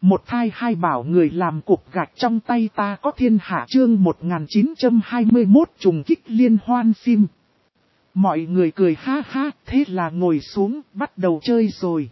Một thai hai bảo người làm cục gạch trong tay ta có thiên hạ chương 1921 trùng kích liên hoan phim. Mọi người cười ha ha, thế là ngồi xuống, bắt đầu chơi rồi.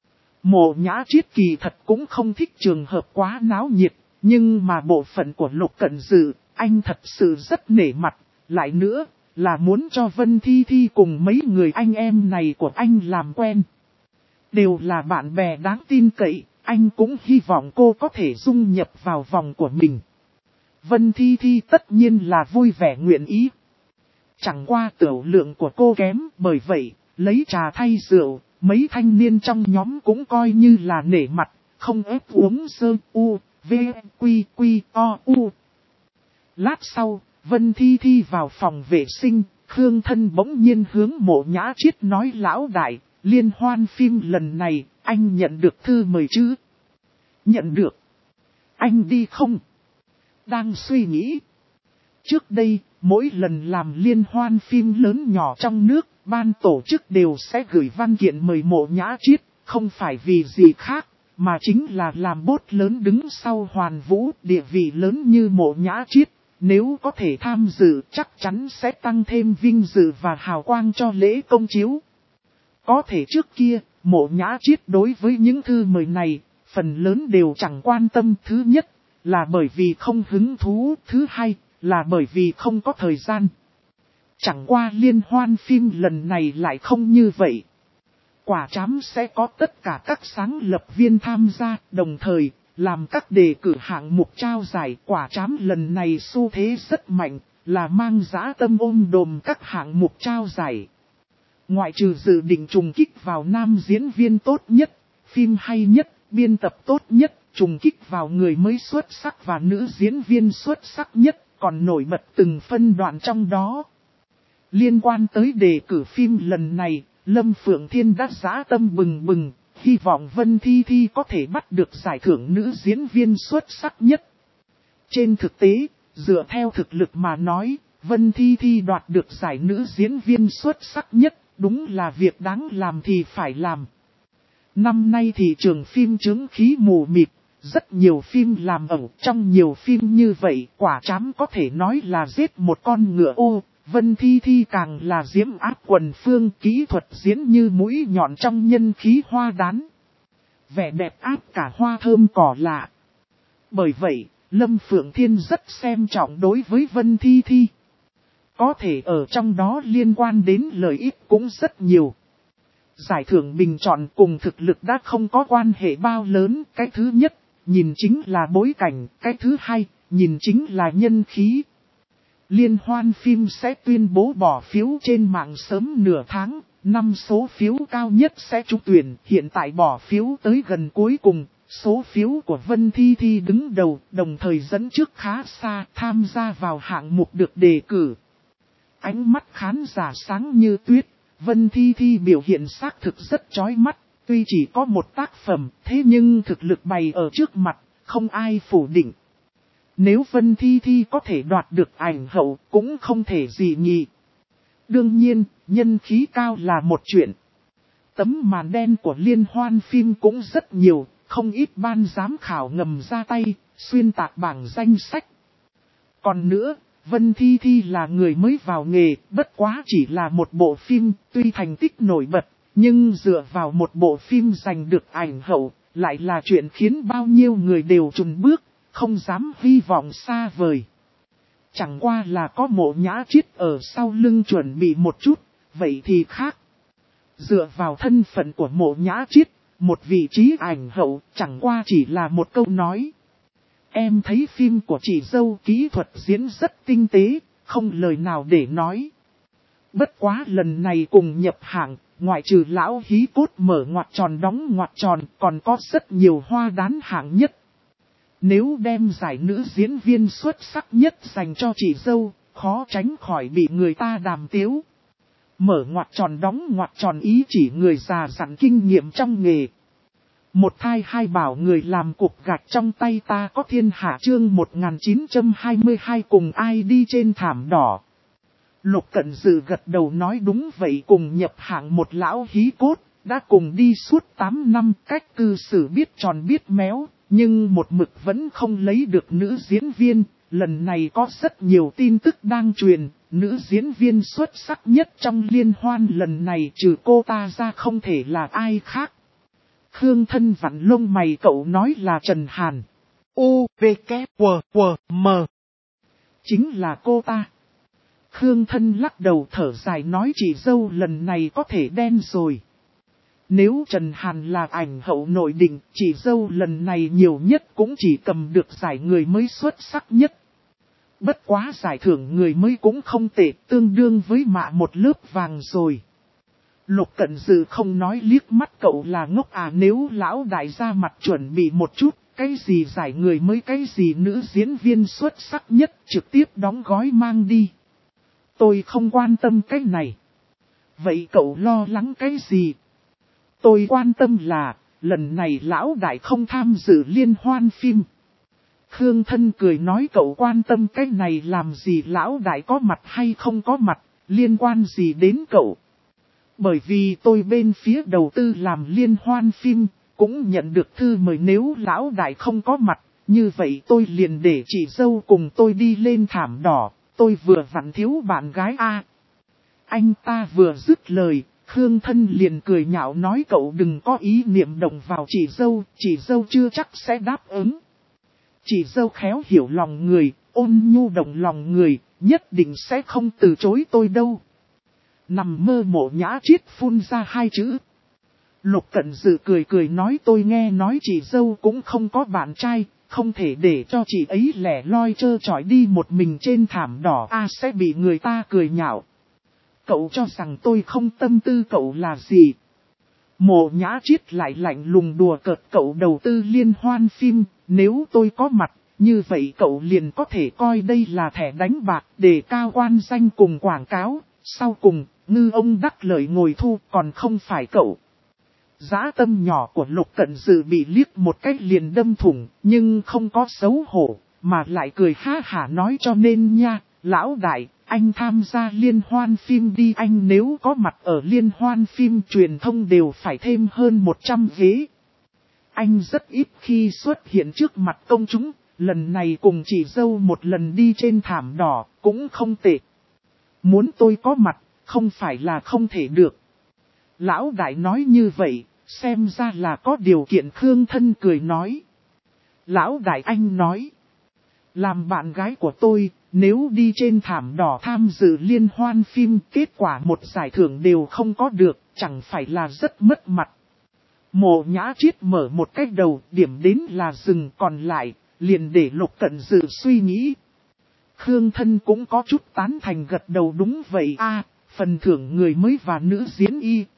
Mộ Nhã Triết kỳ thật cũng không thích trường hợp quá náo nhiệt, nhưng mà bộ phận của Lục Cận Dự, anh thật sự rất nể mặt, lại nữa là muốn cho Vân Thi Thi cùng mấy người anh em này của anh làm quen. Đều là bạn bè đáng tin cậy, anh cũng hy vọng cô có thể dung nhập vào vòng của mình. Vân Thi Thi tất nhiên là vui vẻ nguyện ý. Chẳng qua tiểu lượng của cô kém, bởi vậy, lấy trà thay rượu, mấy thanh niên trong nhóm cũng coi như là nể mặt, không ép uống sơ u, v, quy, quy, o, u. Lát sau, Vân Thi Thi vào phòng vệ sinh, Khương Thân bỗng nhiên hướng Mộ Nhã Triết nói lão đại, liên hoan phim lần này, anh nhận được thư mời chứ? Nhận được. Anh đi không? Đang suy nghĩ. Trước đây, mỗi lần làm liên hoan phim lớn nhỏ trong nước, ban tổ chức đều sẽ gửi văn kiện mời Mộ Nhã Triết, không phải vì gì khác, mà chính là làm bốt lớn đứng sau Hoàn Vũ, địa vị lớn như Mộ Nhã Triết. Nếu có thể tham dự chắc chắn sẽ tăng thêm vinh dự và hào quang cho lễ công chiếu. Có thể trước kia, Mộ Nhã Triết đối với những thư mời này, phần lớn đều chẳng quan tâm. Thứ nhất là bởi vì không hứng thú, thứ hai là bởi vì không có thời gian. Chẳng qua liên hoan phim lần này lại không như vậy. Quả trám sẽ có tất cả các sáng lập viên tham gia, đồng thời làm các đề cử hạng mục trao giải. Quả trám lần này xu thế rất mạnh, là mang dã tâm ôm đồm các hạng mục trao giải. Ngoại trừ dự định trùng kích vào nam diễn viên tốt nhất, phim hay nhất, biên tập tốt nhất, trùng kích vào người mới xuất sắc và nữ diễn viên xuất sắc nhất, còn nổi bật từng phân đoạn trong đó. Liên quan tới đề cử phim lần này, Lâm Phượng Thiên đã dã tâm bừng bừng, hy vọng Vân Thi Thi có thể bắt được giải thưởng nữ diễn viên xuất sắc nhất. Trên thực tế, dựa theo thực lực mà nói, Vân Thi Thi đoạt được giải nữ diễn viên xuất sắc nhất, đúng là việc đáng làm thì phải làm. Năm nay thị trường phim chứng khí mù mịt, rất nhiều phim làm ẩu, trong nhiều phim như vậy quả trám có thể nói là giết một con ngựa ô. Vân Thi Thi càng là diễm áp quần phương, kỹ thuật diễn như mũi nhọn trong nhân khí hoa đán. Vẻ đẹp áp cả hoa thơm cỏ lạ. Bởi vậy, Lâm Phượng Thiên rất xem trọng đối với Vân Thi Thi. Có thể ở trong đó liên quan đến lợi ích cũng rất nhiều. Giải thưởng bình chọn cùng thực lực đã không có quan hệ bao lớn. Cái thứ nhất, nhìn chính là bối cảnh. Cái thứ hai, nhìn chính là nhân khí. Liên hoan phim sẽ tuyên bố bỏ phiếu trên mạng sớm nửa tháng, 5 số phiếu cao nhất sẽ trúng tuyển. Hiện tại bỏ phiếu tới gần cuối cùng, số phiếu của Vân Thi Thi đứng đầu, đồng thời dẫn trước khá xa, tham gia vào hạng mục được đề cử. Ánh mắt khán giả sáng như tuyết, Vân Thi Thi biểu hiện xác thực rất chói mắt, tuy chỉ có một tác phẩm, thế nhưng thực lực bày ở trước mặt, không ai phủ định. Nếu Vân Thi Thi có thể đoạt được ảnh hậu cũng không thể gì nhỉ. Đương nhiên, nhân khí cao là một chuyện. Tấm màn đen của liên hoan phim cũng rất nhiều, không ít ban giám khảo ngầm ra tay, xuyên tạc bảng danh sách. Còn nữa, Vân Thi Thi là người mới vào nghề, bất quá chỉ là một bộ phim, tuy thành tích nổi bật, nhưng dựa vào một bộ phim giành được ảnh hậu, lại là chuyện khiến bao nhiêu người đều chùn bước. Không dám hy vọng xa vời. Chẳng qua là có Mộ Nhã Triết ở sau lưng chuẩn bị một chút, vậy thì khác. Dựa vào thân phận của Mộ Nhã Triết, một vị trí ảnh hậu chẳng qua chỉ là một câu nói. Em thấy phim của chị dâu kỹ thuật diễn rất tinh tế, không lời nào để nói. Bất quá lần này cùng nhập hạng, ngoại trừ lão hí cốt mở ngoặc tròn đóng ngoặc tròn, còn có rất nhiều hoa đán hạng nhất. Nếu đem giải nữ diễn viên xuất sắc nhất dành cho chị dâu, khó tránh khỏi bị người ta đàm tiếu. Mở ngoặc tròn đóng ngoặc tròn ý chỉ người già dặn kinh nghiệm trong nghề. Một thai hai bảo người làm cục gạch trong tay ta có thiên hạ chương 1922 cùng ai đi trên thảm đỏ. Lục Cận Dự gật đầu nói đúng vậy, cùng nhập hạng một lão hí cốt, đã cùng đi suốt 8 năm, cách cư xử biết tròn biết méo. Nhưng một mực vẫn không lấy được nữ diễn viên, lần này có rất nhiều tin tức đang truyền, nữ diễn viên xuất sắc nhất trong liên hoan lần này trừ cô ta ra không thể là ai khác. Khương Thân vặn lông mày, cậu nói là Trần Hàn. U, V, K, W, W, M. Chính là cô ta. Khương Thân lắc đầu thở dài nói chị dâu lần này có thể đen rồi. Nếu Trần Hàn là ảnh hậu nội định, chị dâu lần này nhiều nhất cũng chỉ cầm được giải người mới xuất sắc nhất. Bất quá giải thưởng người mới cũng không tệ, tương đương với mạ một lớp vàng rồi. Lục Cận Dư không nói liếc mắt cậu là ngốc à, nếu lão đại ra mặt chuẩn bị một chút, cái gì giải người mới, cái gì nữ diễn viên xuất sắc nhất trực tiếp đóng gói mang đi. Tôi không quan tâm cái này. Vậy cậu lo lắng cái gì? Tôi quan tâm là, lần này lão đại không tham dự liên hoan phim. Khương Thân cười nói cậu quan tâm cái này làm gì, lão đại có mặt hay không có mặt, liên quan gì đến cậu? Bởi vì tôi bên phía đầu tư làm liên hoan phim, cũng nhận được thư mời, nếu lão đại không có mặt, như vậy tôi liền để chị dâu cùng tôi đi lên thảm đỏ, tôi vừa vặn thiếu bạn gái a. Anh ta vừa dứt lời, Khương Thân liền cười nhạo nói cậu đừng có ý niệm động vào chị dâu chưa chắc sẽ đáp ứng. Chị dâu khéo hiểu lòng người, ôn nhu động lòng người, nhất định sẽ không từ chối tôi đâu. Nằm mơ Mộ Nhã Triết phun ra hai chữ. Lục Cận Dư cười nói tôi nghe nói chị dâu cũng không có bạn trai, không thể để cho chị ấy lẻ loi trơ trọi đi một mình trên thảm đỏ sẽ bị người ta cười nhạo. Cậu cho rằng tôi không tâm tư cậu là gì? Mộ Nhã Triết lại lạnh lùng đùa cợt cậu đầu tư liên hoan phim, nếu tôi có mặt, như vậy cậu liền có thể coi đây là thẻ đánh bạc để cao quan danh cùng quảng cáo, sau cùng, ngư ông đắc lợi ngồi thu còn không phải cậu. Dã tâm nhỏ của Lục Cận Dư bị liếc một cách liền đâm thủng, nhưng không có xấu hổ, mà lại cười ha hả nói cho nên nha, lão đại, anh tham gia liên hoan phim đi, anh nếu có mặt ở liên hoan phim truyền thông đều phải thêm hơn 100 ghế. Anh rất ít khi xuất hiện trước mặt công chúng, lần này cùng chị dâu một lần đi trên thảm đỏ, cũng không tệ. Muốn tôi có mặt, không phải là không thể được. Lão đại nói như vậy, xem ra là có điều kiện. Khương Thân cười nói. Lão đại anh nói. Làm bạn gái của tôi, nếu đi trên thảm đỏ tham dự liên hoan phim, kết quả một giải thưởng đều không có được, chẳng phải là rất mất mặt. Mộ Nhã Triết mở một cách đầu, điểm đến là dừng, còn lại, liền để Lục Cận Dư suy nghĩ. Khương Thân cũng có chút tán thành gật đầu đúng vậy phần thưởng người mới và nữ diễn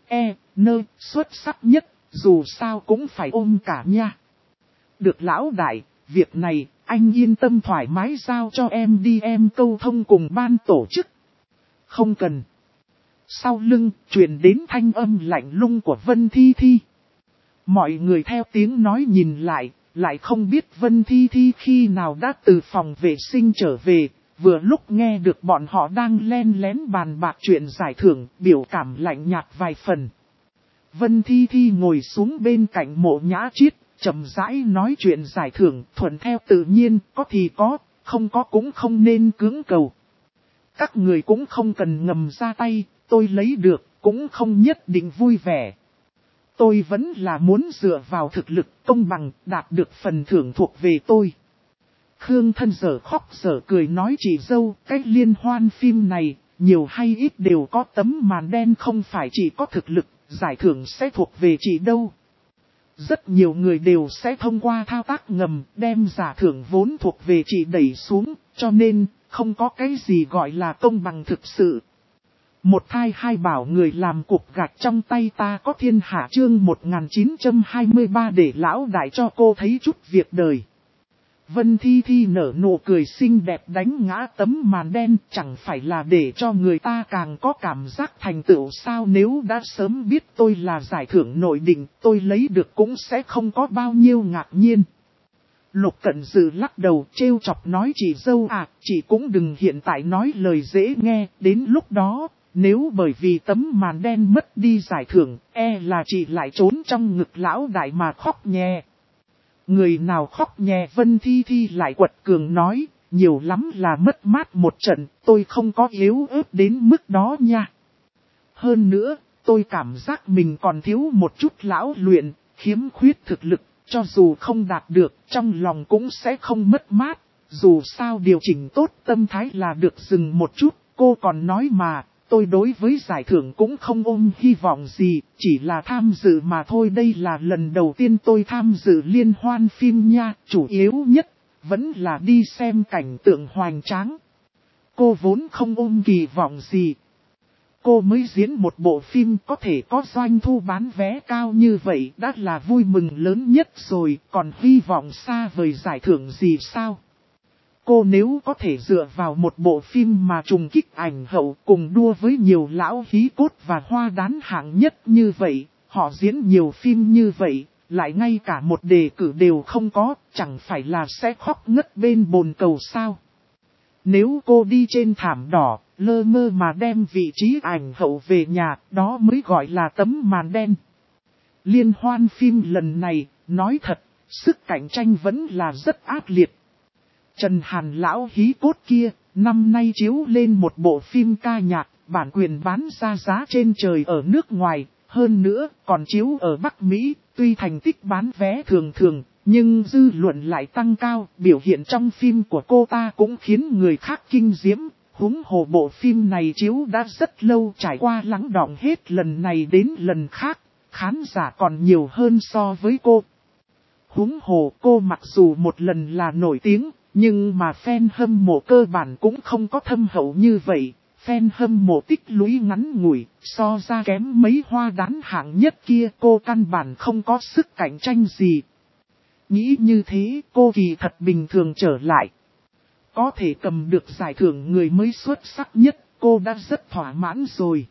xuất sắc nhất, dù sao cũng phải ôm cả nha. Được lão đại, việc này, anh yên tâm thoải mái giao cho em đi, em câu thông cùng ban tổ chức. Không cần. Sau lưng, truyền đến thanh âm lạnh lùng của Vân Thi Thi. Mọi người theo tiếng nói nhìn lại không biết Vân Thi Thi khi nào đã từ phòng vệ sinh trở về, vừa lúc nghe được bọn họ đang len lén bàn bạc chuyện giải thưởng, biểu cảm lạnh nhạt vài phần. Vân Thi Thi ngồi xuống bên cạnh Mộ Nhã Triết, chậm rãi nói chuyện giải thưởng, thuận theo tự nhiên, có thì có, không có cũng không nên cưỡng cầu. Các người cũng không cần ngầm ra tay, tôi lấy được, cũng không nhất định vui vẻ. Tôi vẫn là muốn dựa vào thực lực công bằng, đạt được phần thưởng thuộc về tôi. Khương Thân dở khóc dở cười nói chị dâu, cái liên hoan phim này, nhiều hay ít đều có tấm màn đen, không phải chỉ có thực lực, giải thưởng sẽ thuộc về chị đâu. Rất nhiều người đều sẽ thông qua thao tác ngầm, đem giả thưởng vốn thuộc về chị đẩy xuống, cho nên, không có cái gì gọi là công bằng thực sự. Một thai hai bảo người làm cục gạch trong tay ta có thiên hạ chương 1923 để lão đại cho cô thấy chút việc đời. Vân Thi Thi nở nụ cười xinh đẹp đánh ngã tấm màn đen, chẳng phải là để cho người ta càng có cảm giác thành tựu sao, nếu đã sớm biết tôi là giải thưởng nội định, tôi lấy được cũng sẽ không có bao nhiêu ngạc nhiên. Lục Cận Dư lắc đầu trêu chọc nói chị dâu chị cũng đừng hiện tại nói lời dễ nghe, đến lúc đó, nếu bởi vì tấm màn đen mất đi giải thưởng, là chị lại trốn trong ngực lão đại mà khóc nhè. Người nào khóc nhè Vân Thi Thi lại quật cường nói, nhiều lắm là mất mát một trận, tôi không có yếu ớt đến mức đó nha. Hơn nữa, tôi cảm giác mình còn thiếu một chút lão luyện, khiếm khuyết thực lực, cho dù không đạt được, trong lòng cũng sẽ không mất mát. Dù sao điều chỉnh tốt tâm thái là được dừng một chút, cô còn nói mà, tôi đối với giải thưởng cũng không ôm hy vọng gì, chỉ là tham dự mà thôi. Đây là lần đầu tiên tôi tham dự liên hoan phim nha, chủ yếu nhất, vẫn là đi xem cảnh tượng hoành tráng. Cô vốn không ôm kỳ vọng gì. Cô mới diễn một bộ phim có thể có doanh thu bán vé cao như vậy đã là vui mừng lớn nhất rồi, còn hy vọng xa vời giải thưởng gì sao? Cô nếu có thể dựa vào một bộ phim mà trùng kích ảnh hậu cùng đua với nhiều lão hí cốt và hoa đán hạng nhất như vậy, họ diễn nhiều phim như vậy, lại ngay cả một đề cử đều không có, chẳng phải là sẽ khóc ngất bên bồn cầu sao? Nếu cô đi trên thảm đỏ, lơ mơ mà đem vị trí ảnh hậu về nhà, đó mới gọi là tấm màn đen. Liên hoan phim lần này, nói thật, sức cạnh tranh vẫn là rất ác liệt. Trần Hàn lão hí cốt kia, năm nay chiếu lên một bộ phim ca nhạc, bản quyền bán ra giá trên trời ở nước ngoài, hơn nữa còn chiếu ở Bắc Mỹ, tuy thành tích bán vé thường thường, nhưng dư luận lại tăng cao, biểu hiện trong phim của cô ta cũng khiến người khác kinh diễm. Huống hồ bộ phim này chiếu đã rất lâu, trải qua lắng đọng hết lần này đến lần khác, khán giả còn nhiều hơn so với cô. Huống hồ cô mặc dù một lần là nổi tiếng, nhưng mà fan hâm mộ cơ bản cũng không có thâm hậu như vậy. Fan hâm mộ tích lũy ngắn ngủi, so ra kém mấy hoa đán hạng nhất kia, cô căn bản không có sức cạnh tranh gì. Nghĩ như thế, cô kỳ thật bình thường trở lại. Có thể cầm được giải thưởng người mới xuất sắc nhất, cô đã rất thỏa mãn rồi.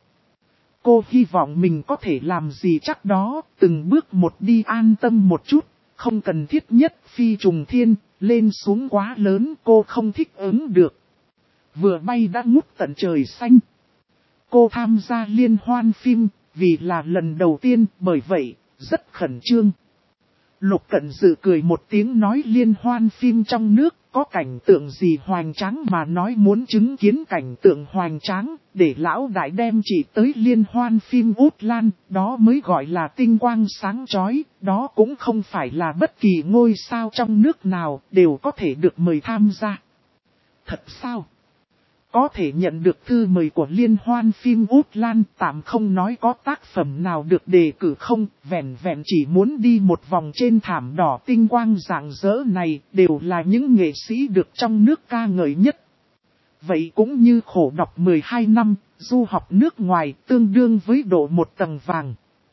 Cô hy vọng mình có thể làm gì chắc đó, từng bước một đi an tâm một chút, không cần thiết nhất phi trùng thiên, lên xuống quá lớn cô không thích ứng được. Vừa bay đã ngút tận trời xanh. Cô tham gia liên hoan phim, vì là lần đầu tiên, bởi vậy, rất khẩn trương. Lục Cẩn Dự cười một tiếng nói liên hoan phim trong nước, có cảnh tượng gì hoành tráng mà nói muốn chứng kiến cảnh tượng hoành tráng, để lão đại đem chị tới liên hoan phim Út Lan, đó mới gọi là tinh quang sáng chói, đó cũng không phải là bất kỳ ngôi sao trong nước nào đều có thể được mời tham gia. Thật sao? Có thể nhận được thư mời của liên hoan phim Út Lan, tạm không nói có tác phẩm nào được đề cử không, vẹn vẹn chỉ muốn đi một vòng trên thảm đỏ tinh quang rạng rỡ này, đều là những nghệ sĩ được trong nước ca ngợi nhất. Vậy cũng như khổ đọc 12 năm, du học nước ngoài tương đương với độ một tầng vàng.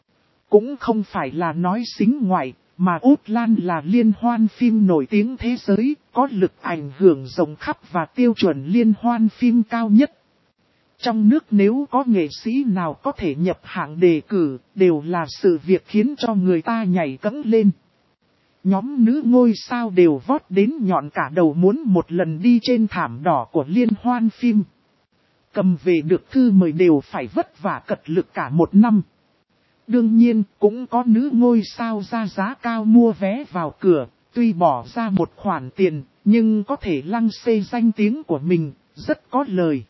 Cũng không phải là nói xính ngoại, mà Út Lan là liên hoan phim nổi tiếng thế giới, có lực ảnh hưởng rộng khắp và tiêu chuẩn liên hoan phim cao nhất. Trong nước nếu có nghệ sĩ nào có thể nhập hạng đề cử, đều là sự việc khiến cho người ta nhảy cẫng lên. Nhóm nữ ngôi sao đều vót đến nhọn cả đầu muốn một lần đi trên thảm đỏ của liên hoan phim. Cầm về được thư mời đều phải vất vả cật lực cả một năm. Đương nhiên, cũng có nữ ngôi sao ra giá cao mua vé vào cửa, tuy bỏ ra một khoản tiền, nhưng có thể lăng xê danh tiếng của mình, rất có lời.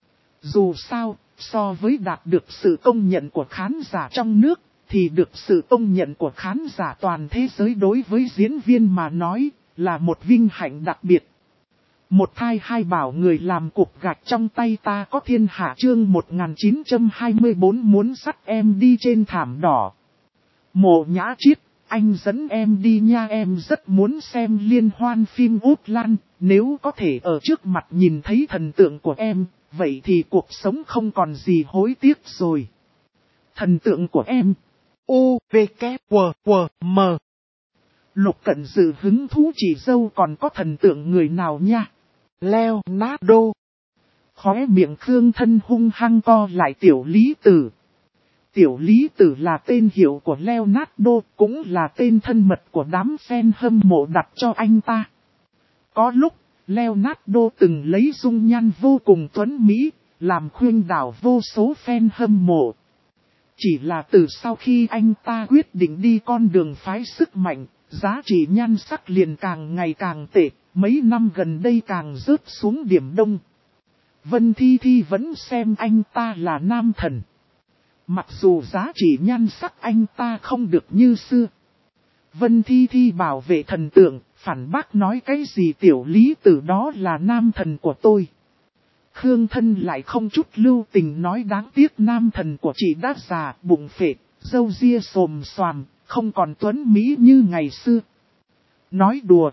Dù sao, so với đạt được sự công nhận của khán giả trong nước, thì được sự công nhận của khán giả toàn thế giới đối với diễn viên mà nói, là một vinh hạnh đặc biệt. Một thai hai bảo người làm cục gạch trong tay ta có thiên hạ chương 1924 muốn dắt em đi trên thảm đỏ. Mộ Nhã Chiết, anh dẫn em đi nha, em rất muốn xem liên hoan phim Út Lan, nếu có thể ở trước mặt nhìn thấy thần tượng của em, vậy thì cuộc sống không còn gì hối tiếc rồi. Thần tượng của em. U, V, K, W, W, M. Lục Cẩn Dự hứng thú chỉ dâu còn có thần tượng người nào nha. Leonardo. Khóe miệng Khương Thân hung hăng co lại Tiểu Lý Tử. Tiểu Lý Tử là tên hiệu của Leonardo, cũng là tên thân mật của đám fan hâm mộ đặt cho anh ta. Có lúc, Leonardo từng lấy dung nhan vô cùng tuấn mỹ, làm khuynh đảo vô số fan hâm mộ. Chỉ là từ sau khi anh ta quyết định đi con đường phái sức mạnh, giá trị nhan sắc liền càng ngày càng tệ, mấy năm gần đây càng rớt xuống điểm đông. Vân Thi Thi vẫn xem anh ta là nam thần. Mặc dù giá trị nhan sắc anh ta không được như xưa. Vân Thi Thi bảo vệ thần tượng, phản bác nói cái gì tiểu lý tử đó là nam thần của tôi. Khương Thân lại không chút lưu tình nói đáng tiếc nam thần của chị đã già, bụng phệ, râu ria xồm xoàm, không còn tuấn mỹ như ngày xưa. Nói đùa.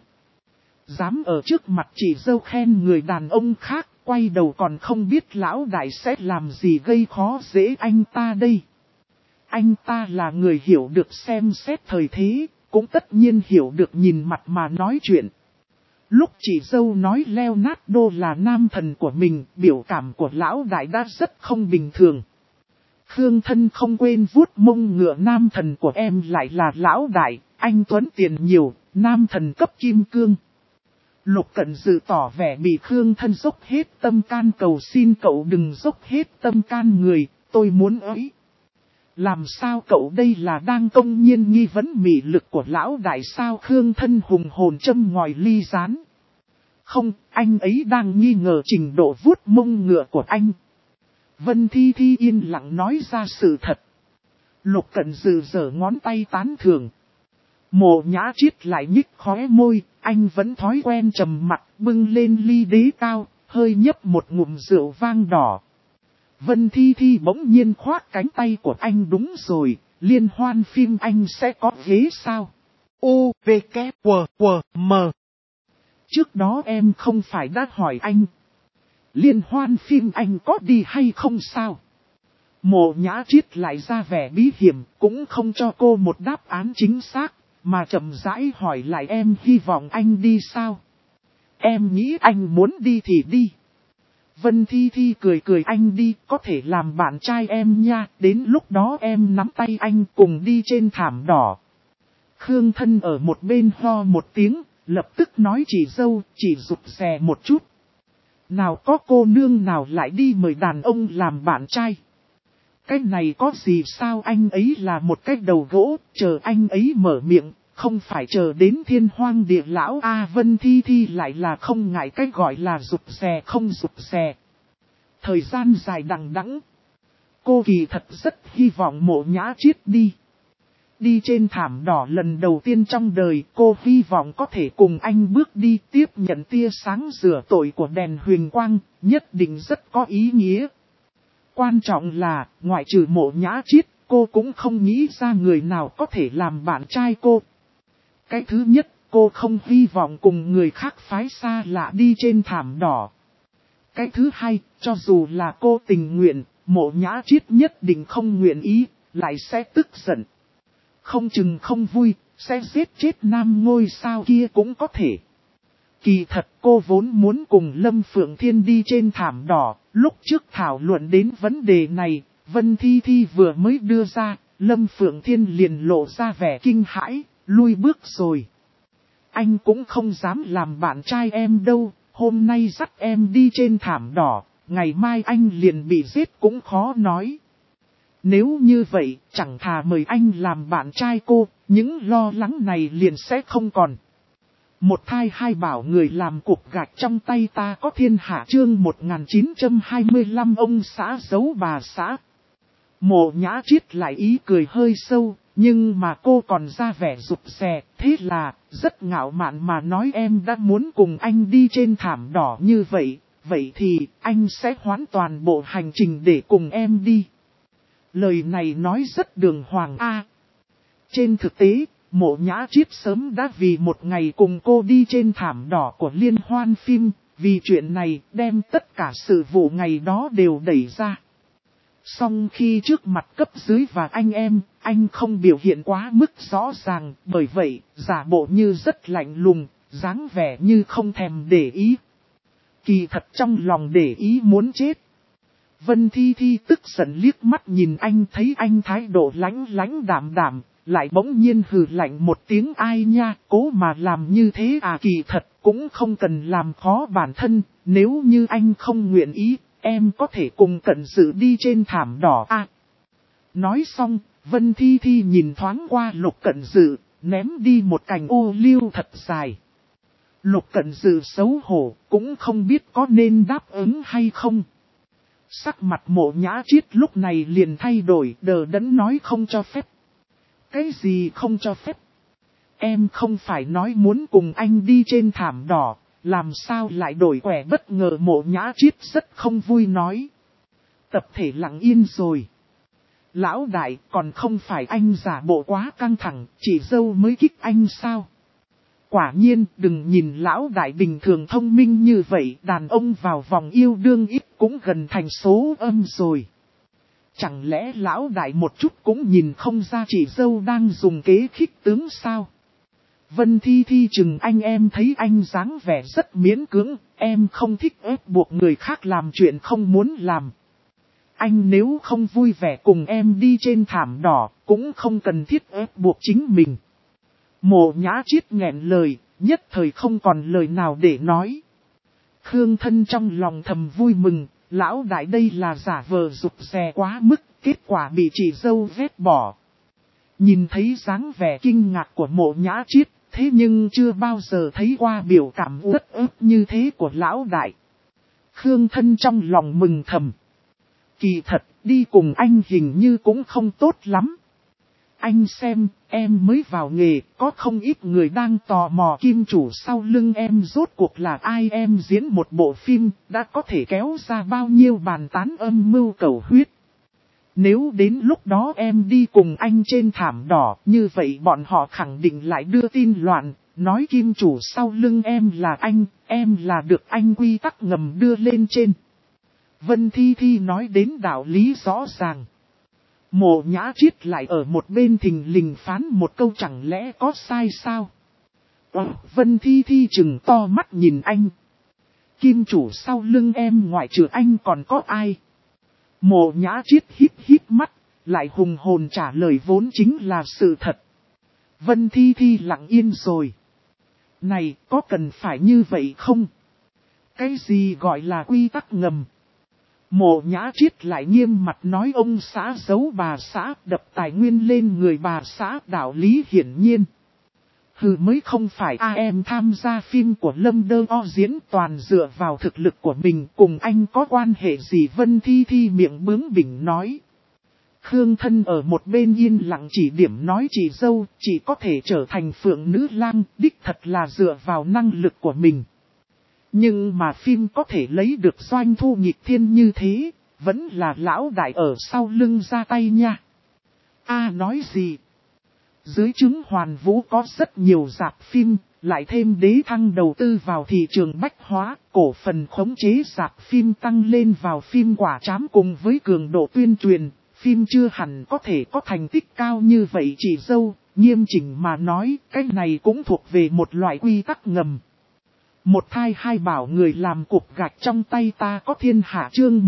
Dám ở trước mặt chị dâu khen người đàn ông khác, quay đầu còn không biết lão đại sẽ làm gì gây khó dễ anh ta đây. Anh ta là người hiểu được xem xét thời thế, cũng tất nhiên hiểu được nhìn mặt mà nói chuyện. Lúc chị dâu nói Leonardo là nam thần của mình, biểu cảm của lão đại đã rất không bình thường. Khương Thân không quên vuốt mông ngựa nam thần của em lại là lão đại, anh Tuấn tiền nhiều, nam thần cấp kim cương. Lục Cẩn Dự tỏ vẻ bị Khương Thân dốc hết tâm can cầu xin cậu đừng dốc hết tâm can người, tôi muốn ấy. Làm sao cậu đây là đang công nhiên nghi vấn mị lực của lão đại sao Khương Thân hùng hồn châm ngòi ly rán. Không, anh ấy đang nghi ngờ trình độ vuốt mông ngựa của anh. Vân Thi Thi yên lặng nói ra sự thật. Lục Cẩn Dự giở ngón tay tán thưởng. Mộ Nhã Chiết lại nhích khóe môi, anh vẫn thói quen trầm mặt bưng lên ly đế cao, hơi nhấp một ngụm rượu vang đỏ. Vân Thi Thi bỗng nhiên khoác cánh tay của anh đúng rồi, liên hoan phim anh sẽ có ghế sao? U, V, K, W, W, M. Trước đó em không phải đã hỏi anh. Liên hoan phim anh có đi hay không sao? Mộ Nhã Chiết lại ra vẻ bí hiểm, cũng không cho cô một đáp án chính xác, mà chậm rãi hỏi lại em hy vọng anh đi sao? Em nghĩ anh muốn đi thì đi. Vân Thi Thi cười cười anh đi, có thể làm bạn trai em nha, đến lúc đó em nắm tay anh cùng đi trên thảm đỏ. Khương Thân ở một bên ho một tiếng, lập tức nói chị dâu, chỉ rụt rè một chút. Nào có cô nương nào lại đi mời đàn ông làm bạn trai. Cái này có gì sao anh ấy là một cái đầu gỗ, chờ anh ấy mở miệng, không phải chờ đến thiên hoang địa lão Vân Thi Thi lại là không ngại cái gọi là rụt rè không rụt rè. Thời gian dài đằng đẵng, cô kỳ thật rất hy vọng Mộ Nhã Chiết đi. Đi trên thảm đỏ lần đầu tiên trong đời cô hy vọng có thể cùng anh bước đi tiếp nhận tia sáng rửa tội của đèn huỳnh quang, nhất định rất có ý nghĩa. Quan trọng là, ngoại trừ Mộ Nhã Chiết, cô cũng không nghĩ ra người nào có thể làm bạn trai cô. Cái thứ nhất, cô không hy vọng cùng người khác phái xa lạ đi trên thảm đỏ. Cái thứ hai, cho dù là cô tình nguyện, Mộ Nhã Chiết nhất định không nguyện ý, lại sẽ tức giận. Không chừng không vui, sẽ giết chết nam ngôi sao kia cũng có thể. Kỳ thật cô vốn muốn cùng Lâm Phượng Thiên đi trên thảm đỏ, lúc trước thảo luận đến vấn đề này, Vân Thi Thi vừa mới đưa ra, Lâm Phượng Thiên liền lộ ra vẻ kinh hãi, lui bước rồi. Anh cũng không dám làm bạn trai em đâu, hôm nay dắt em đi trên thảm đỏ, ngày mai anh liền bị giết cũng khó nói. Nếu như vậy, chẳng thà mời anh làm bạn trai cô, những lo lắng này liền sẽ không còn. Một thai hai bảo người làm cục gạch trong tay ta có thiên hạ chương 1925 ông xã giấu bà xã. Mộ Nhã Chiết lại ý cười hơi sâu, nhưng mà cô còn ra vẻ rụt rè, thế là, rất ngạo mạn mà nói em đã muốn cùng anh đi trên thảm đỏ như vậy, vậy thì anh sẽ hoãn toàn bộ hành trình để cùng em đi. Lời này nói rất đường hoàng Trên thực tế, Mộ Nhã Chiết sớm đã vì một ngày cùng cô đi trên thảm đỏ của liên hoan phim, vì chuyện này đem tất cả sự vụ ngày đó đều đẩy ra. Song khi trước mặt cấp dưới và anh em, anh không biểu hiện quá mức rõ ràng, bởi vậy, giả bộ như rất lạnh lùng, dáng vẻ như không thèm để ý. Kỳ thật trong lòng để ý muốn chết. Vân Thi Thi tức giận liếc mắt nhìn anh thấy anh thái độ lãnh đạm đạm, lại bỗng nhiên hừ lạnh một tiếng ai nha, cố mà làm như thế kỳ thật cũng không cần làm khó bản thân, nếu như anh không nguyện ý, em có thể cùng Cẩn Dự đi trên thảm đỏ Nói xong, Vân Thi Thi nhìn thoáng qua Lục Cẩn Dự, ném đi một cành ô liu thật dài. Lục Cận Dự xấu hổ, cũng không biết có nên đáp ứng hay không. Sắc mặt Mộ Nhã Chiết lúc này liền thay đổi, đờ đẫn nói không cho phép. Cái gì không cho phép? Em không phải nói muốn cùng anh đi trên thảm đỏ, làm sao lại đổi quẻ bất ngờ? Mộ Nhã Chiết rất không vui nói. Tập thể lặng yên rồi. Lão đại, còn không phải anh giả bộ quá căng thẳng, chỉ dâu mới kích anh sao? Quả nhiên, đừng nhìn lão đại bình thường thông minh như vậy, đàn ông vào vòng yêu đương ít cũng gần thành số âm rồi. Chẳng lẽ lão đại một chút cũng nhìn không ra chị dâu đang dùng kế khích tướng sao? Vân Thi Thi chừng anh, em thấy anh dáng vẻ rất miễn cưỡng, em không thích ép buộc người khác làm chuyện không muốn làm. Anh nếu không vui vẻ cùng em đi trên thảm đỏ, cũng không cần thiết ép buộc chính mình. Mộ Nhã Chiết nghẹn lời, nhất thời không còn lời nào để nói. Khương Thân trong lòng thầm vui mừng, lão đại đây là giả vờ rụt rè quá mức, kết quả bị chị dâu vét bỏ. Nhìn thấy dáng vẻ kinh ngạc của Mộ Nhã Chiết, thế nhưng chưa bao giờ thấy qua biểu cảm uất ức như thế của lão đại. Khương Thân trong lòng mừng thầm. Kỳ thật, đi cùng anh hình như cũng không tốt lắm. Anh xem, em mới vào nghề, có không ít người đang tò mò kim chủ sau lưng em rốt cuộc là ai. Em diễn một bộ phim, đã có thể kéo ra bao nhiêu bàn tán âm mưu cầu huyết. Nếu đến lúc đó em đi cùng anh trên thảm đỏ, như vậy bọn họ khẳng định lại đưa tin loạn, nói kim chủ sau lưng em là được anh quy tắc ngầm đưa lên trên. Vân Thi Thi nói đến đạo lý rõ ràng. Mộ Nhã Chiết lại ở một bên thình lình phán một câu, chẳng lẽ có sai sao? Vân Thi Thi trừng to mắt nhìn anh. Kim chủ sau lưng em ngoại trừ anh còn có ai? Mộ Nhã Chiết híp híp mắt, lại hùng hồn trả lời vốn chính là sự thật. Vân Thi Thi lặng yên rồi. Này, có cần phải như vậy không? Cái gì gọi là quy tắc ngầm? Mộ Nhã Chiết lại nghiêm mặt nói ông xã giấu bà xã, đập tài nguyên lên người bà xã, đạo lý hiển nhiên. Hừ, mới không phải em tham gia phim của Lâm Đơ O diễn toàn dựa vào thực lực của mình, cùng anh có quan hệ gì? Vân Thi Thi miệng bướng bỉnh nói. Khương Thân ở một bên yên lặng chỉ điểm nói chị dâu, chỉ có thể trở thành phượng nữ lang, đích thật là dựa vào năng lực của mình. Nhưng mà phim có thể lấy được doanh thu nghịch thiên như thế, vẫn là lão đại ở sau lưng ra tay nha. Nói gì? Dưới trướng Hoàn Vũ có rất nhiều rạp phim, lại thêm Đế Thăng đầu tư vào thị trường bách hóa, cổ phần khống chế rạp phim tăng lên vào phim Quả Trám cùng với cường độ tuyên truyền, phim chưa hẳn có thể có thành tích cao như vậy chị dâu, nghiêm chỉnh mà nói, cái này cũng thuộc về một loại quy tắc ngầm. Một thai hai bảo người làm cục gạch trong tay ta có thiên hạ. Chương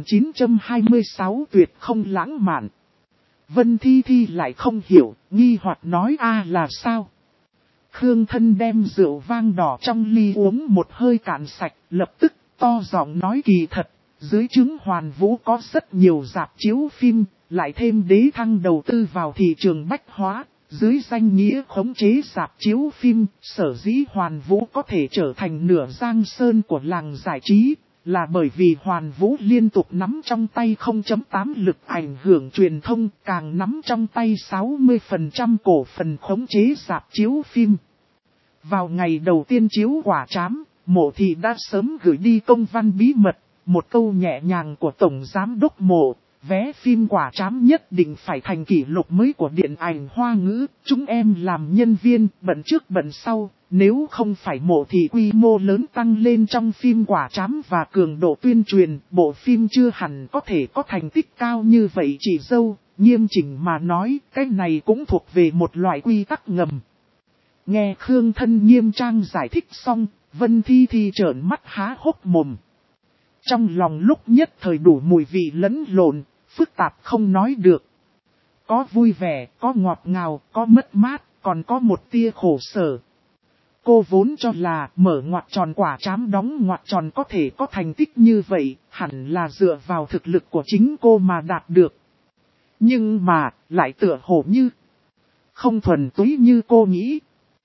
1926 tuyệt không lãng mạn. Vân Thi Thi lại không hiểu, nghi hoặc nói là sao? Khương Thân đem rượu vang đỏ trong ly uống một hơi cạn sạch, lập tức to giọng nói kỳ thật, dưới trướng Hoàn Vũ có rất nhiều rạp chiếu phim, lại thêm Đế Thăng đầu tư vào thị trường bách hóa. Dưới danh nghĩa khống chế rạp chiếu phim, sở dĩ Hoàn Vũ có thể trở thành nửa giang sơn của làng giải trí, là bởi vì Hoàn Vũ liên tục nắm trong tay 0.8 lực ảnh hưởng truyền thông, càng nắm trong tay 60% cổ phần khống chế rạp chiếu phim. Vào ngày đầu tiên chiếu Quả Trám, Mộ Thị đã sớm gửi đi công văn bí mật, một câu nhẹ nhàng của Tổng Giám đốc Mộ. Vé phim Quả Trám nhất định phải thành kỷ lục mới của điện ảnh Hoa ngữ, chúng em làm nhân viên, bận trước bận sau, nếu không phải Mộ Thị quy mô lớn tăng lên trong phim Quả Trám và cường độ tuyên truyền, bộ phim chưa hẳn có thể có thành tích cao như vậy chị dâu, nghiêm chỉnh mà nói, cái này cũng thuộc về một loại quy tắc ngầm. Nghe Khương Thân nghiêm trang giải thích xong, Vân Thi Thi trợn mắt há hốc mồm. Trong lòng lúc nhất thời đủ mùi vị lẫn lộn, phức tạp không nói được. Có vui vẻ, có ngọt ngào, có mất mát, còn có một tia khổ sở. Cô vốn cho là mở ngoặc tròn Quả Trám đóng ngoặc tròn có thể có thành tích như vậy, hẳn là dựa vào thực lực của chính cô mà đạt được. Nhưng mà, lại tựa hồ như không thuần túy như cô nghĩ.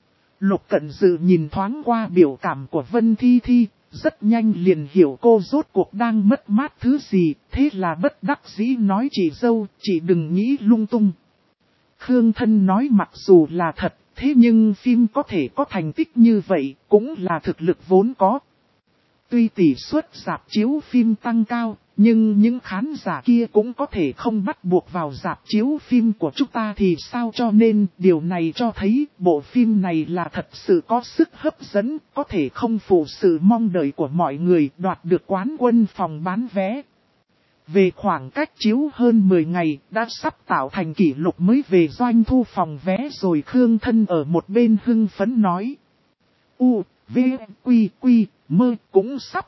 Lục Cận Dự nhìn thoáng qua biểu cảm của Vân Thi Thi, rất nhanh liền hiểu cô rốt cuộc đang mất mát thứ gì, thế là bất đắc dĩ nói chị dâu, chị đừng nghĩ lung tung. Khương Thân nói mặc dù là thật, thế nhưng phim có thể có thành tích như vậy, cũng là thực lực vốn có. Tuy tỷ suất rạp chiếu phim tăng cao, nhưng những khán giả kia cũng có thể không bắt buộc vào rạp chiếu phim của chúng ta thì sao, cho nên điều này cho thấy bộ phim này là thật sự có sức hấp dẫn, có thể không phụ sự mong đợi của mọi người, đoạt được quán quân phòng bán vé. Về khoảng cách chiếu hơn 10 ngày, đã sắp tạo thành kỷ lục mới về doanh thu phòng vé rồi. Khương Thân ở một bên hưng phấn nói. U, V, Quy, Mơ cũng sắp.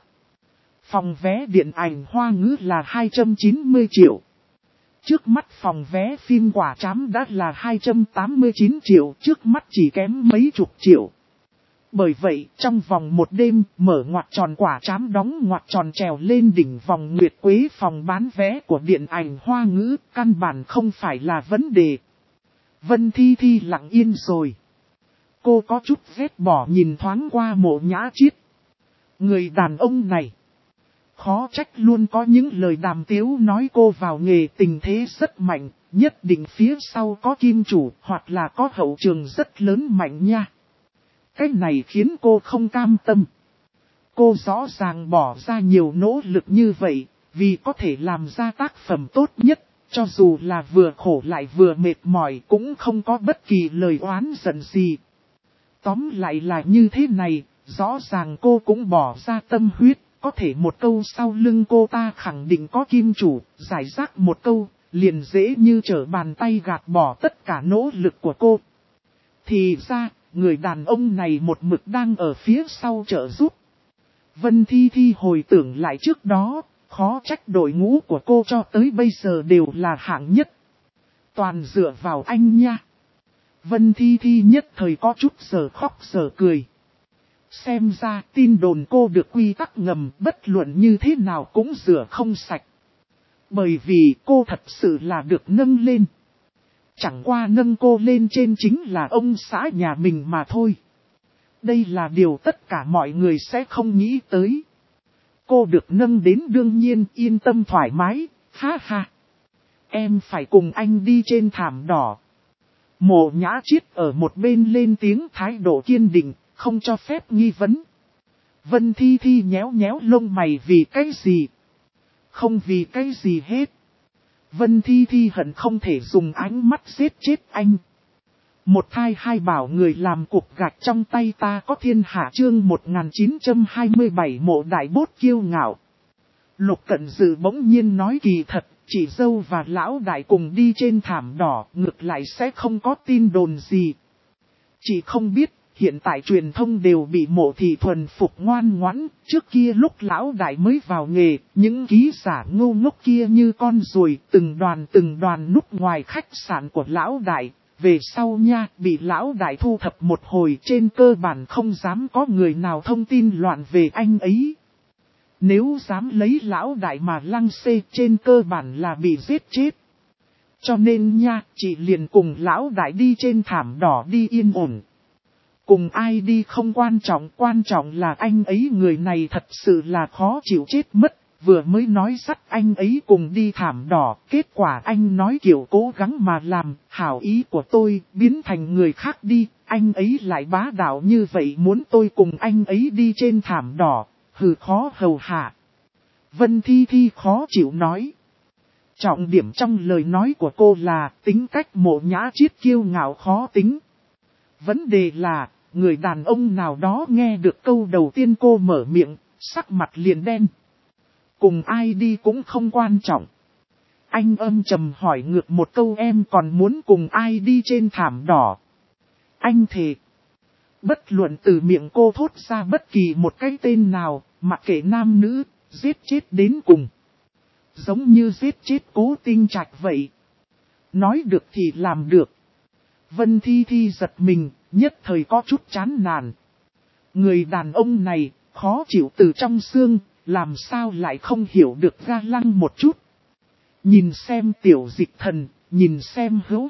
Phòng vé điện ảnh Hoa ngữ là 290 triệu. Trước mắt phòng vé phim Quả Trám đã là 289 triệu, trước mắt chỉ kém mấy chục triệu. Bởi vậy, trong vòng một đêm, mở ngoặc tròn Quả Trám đóng ngoặc tròn trèo lên đỉnh vòng nguyệt quế phòng bán vé của điện ảnh Hoa ngữ, căn bản không phải là vấn đề. Vân Thi Thi lặng yên rồi. Cô có chút ghét bỏ nhìn thoáng qua Mộ Nhã Chiết. Người đàn ông này, khó trách luôn có những lời đàm tiếu nói cô vào nghề tình thế rất mạnh, nhất định phía sau có kim chủ hoặc là có hậu trường rất lớn mạnh nha. Cái này khiến cô không cam tâm. Cô rõ ràng bỏ ra nhiều nỗ lực như vậy, vì có thể làm ra tác phẩm tốt nhất, cho dù là vừa khổ lại vừa mệt mỏi cũng không có bất kỳ lời oán giận gì. Tóm lại là như thế này, rõ ràng cô cũng bỏ ra tâm huyết, có thể một câu sau lưng cô ta khẳng định có kim chủ, giải rác một câu, liền dễ như trở bàn tay gạt bỏ tất cả nỗ lực của cô. Thì ra, người đàn ông này một mực đang ở phía sau trợ giúp. Vân Thi Thi hồi tưởng lại trước đó, khó trách đội ngũ của cô cho tới bây giờ đều là hạng nhất. Toàn dựa vào anh nha. Vân Thi Thi nhất thời có chút giờ khóc giờ cười. Xem ra tin đồn cô được quy tắc ngầm bất luận như thế nào cũng rửa không sạch. Bởi vì cô thật sự là được nâng lên. Chẳng qua nâng cô lên trên chính là ông xã nhà mình mà thôi. Đây là điều tất cả mọi người sẽ không nghĩ tới. Cô được nâng đến đương nhiên yên tâm thoải mái, ha ha. Em phải cùng anh đi trên thảm đỏ. Mộ Nhã Chiết ở một bên lên tiếng thái độ kiên định, không cho phép nghi vấn. Vân Thi Thi nhéo nhéo lông mày vì cái gì? Không vì cái gì hết. Vân Thi Thi hận không thể dùng ánh mắt giết chết anh. Một thai hai bảo người làm cục gạch trong tay ta có thiên hạ chương 1927 Mộ Đại Bốt kiêu ngạo. Lục Cận Dự bỗng nhiên nói kỳ thật, chị dâu và lão đại cùng đi trên thảm đỏ, ngược lại sẽ không có tin đồn gì. Chị không biết, hiện tại truyền thông đều bị Mộ thị thuần phục ngoan ngoãn, trước kia lúc lão đại mới vào nghề, những ký giả ngu ngốc kia như con ruồi, từng đoàn núp ngoài khách sạn của lão đại. Về sau nha, bị lão đại thu thập một hồi, trên cơ bản không dám có người nào thông tin loạn về anh ấy. Nếu dám lấy lão đại mà lăng xê, trên cơ bản là bị giết chết. Cho nên nha, chị liền cùng lão đại đi trên thảm đỏ đi yên ổn. Cùng ai đi không quan trọng là anh ấy người này thật sự là khó chịu chết mất. Vừa mới nói dắt anh ấy cùng đi thảm đỏ, kết quả anh nói kiểu cố gắng mà làm, hảo ý của tôi biến thành người khác đi, anh ấy lại bá đạo như vậy muốn tôi cùng anh ấy đi trên thảm đỏ, hừ khó hầu hạ. Vân Thi Thi khó chịu nói. Trọng điểm trong lời nói của cô là tính cách Mộ Nhã Chiết kiêu ngạo khó tính. Vấn đề là, người đàn ông nào đó nghe được câu đầu tiên cô mở miệng, sắc mặt liền đen. Cùng ai đi cũng không quan trọng. Anh âm trầm hỏi ngược một câu em còn muốn cùng ai đi trên thảm đỏ. Anh thề. Bất luận từ miệng cô thốt ra bất kỳ một cái tên nào, mặc kệ nam nữ, giết chết đến cùng. Giống như giết chết Cố Tinh Trạch vậy. Nói được thì làm được. Vân Thi Thi giật mình, nhất thời có chút chán nản. Người đàn ông này, khó chịu từ trong xương. Làm sao lại không hiểu được ga lăng một chút. Nhìn xem Tiểu Dịch Thần, nhìn xem Hữu Hữu,